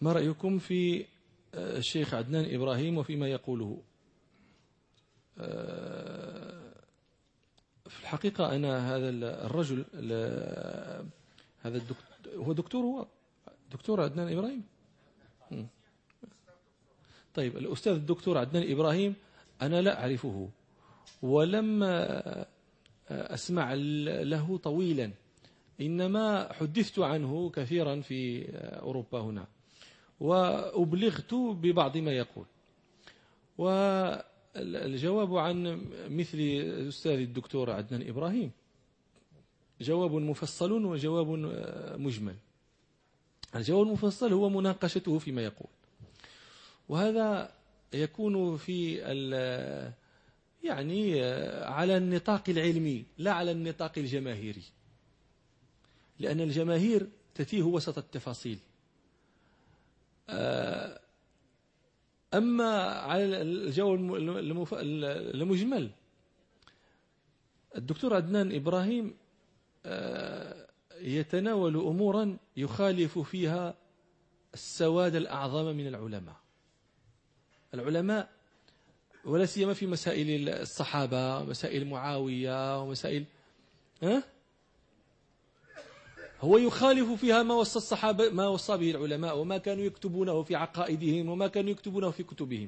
ما رأيكم في الشيخ عدنان إبراهيم وفيما يقوله؟ في الحقيقة أنا هذا الرجل هذا هو دكتور عدنان إبراهيم. طيب، الأستاذ الدكتور عدنان إبراهيم أنا لا أعرفه ولم أسمع له طويلا، إنما حدثت عنه كثيرا في أوروبا هنا وأبلغت ببعض ما يقول. والجواب عن مثل الأستاذ الدكتور عدنان إبراهيم جواب مفصل وجواب مجمل. الجواب المفصل هو مناقشته فيما يقول، وهذا يكون في يعني على النطاق العلمي لا على النطاق الجماهيري، لأن الجماهير تتيه وسط التفاصيل. أما على الجو المجمل، الدكتور عدنان إبراهيم يتناول أمورا يخالف فيها السواد الأعظم من العلماء ولا سيما في مسائل الصحابة، مسائل معاوية ومسائل هو يخالف فيها ما وصى الصحابة، ما وصى به العلماء وما كانوا يكتبونه في عقائدهم وما كانوا يكتبونه في كتبهم.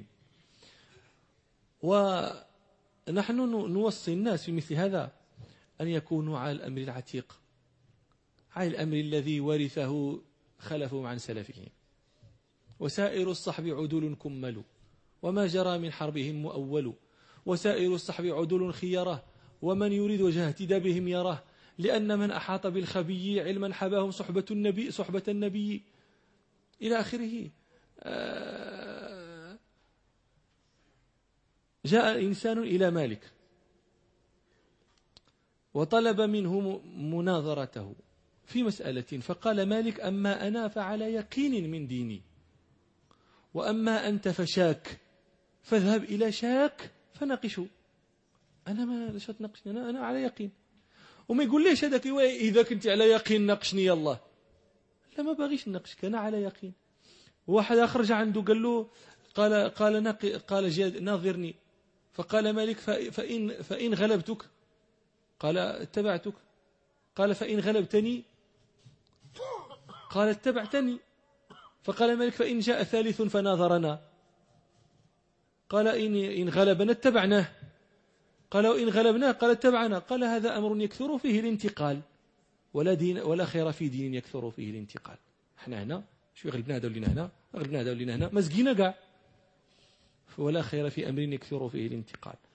ونحن نوصي الناس في مثل هذا أن يكونوا على الأمر العتيق، على الأمر الذي ورثه خلفهم عن سلفهم. وسائر الصحب عدول كمل وما جرى من حربهم مؤول، وسائر الصحب عدول خيره ومن يريد وجه اهتدى بهم يراه، لأن من أحاط بالخبي علما حباهم صحبة النبي إلى آخره. جاء إنسان إلى مالك وطلب منه مناظرته في مسألة، فقال مالك: أما أنا فعلى يقين من ديني، وأما أنت فشاك، فاذهب إلى شاك فناقشه. أنا ما ليش تناقشني، أنا على يقين. وما يقول ليش هذاك إذا كنت على يقين ناقشني يلا. لا، ما باغيش ناقشك، أنا على يقين. واحد آخر رجع عنده قال له قال جاد ناظرني. فقال مالك: فإن غلبتك؟ قال: اتبعتك. قال: فإن غلبتني؟ قال: اتبعتني. فقال مالك: فإن جاء ثالث فناظرنا؟ قال: إن غلبنا اتبعناه. قال: وإن غلبناه؟ قال: اتبعنا. قال: هذا أمر يكثر فيه الانتقال، ولا خير في دين يكثر فيه الانتقال. احنا هنا شو غلبنا هذا ولينا هنا، غلبنا هذا ولينا هنا، مزقينا كاع، ولا خير في أمر يكثر فيه الانتقال.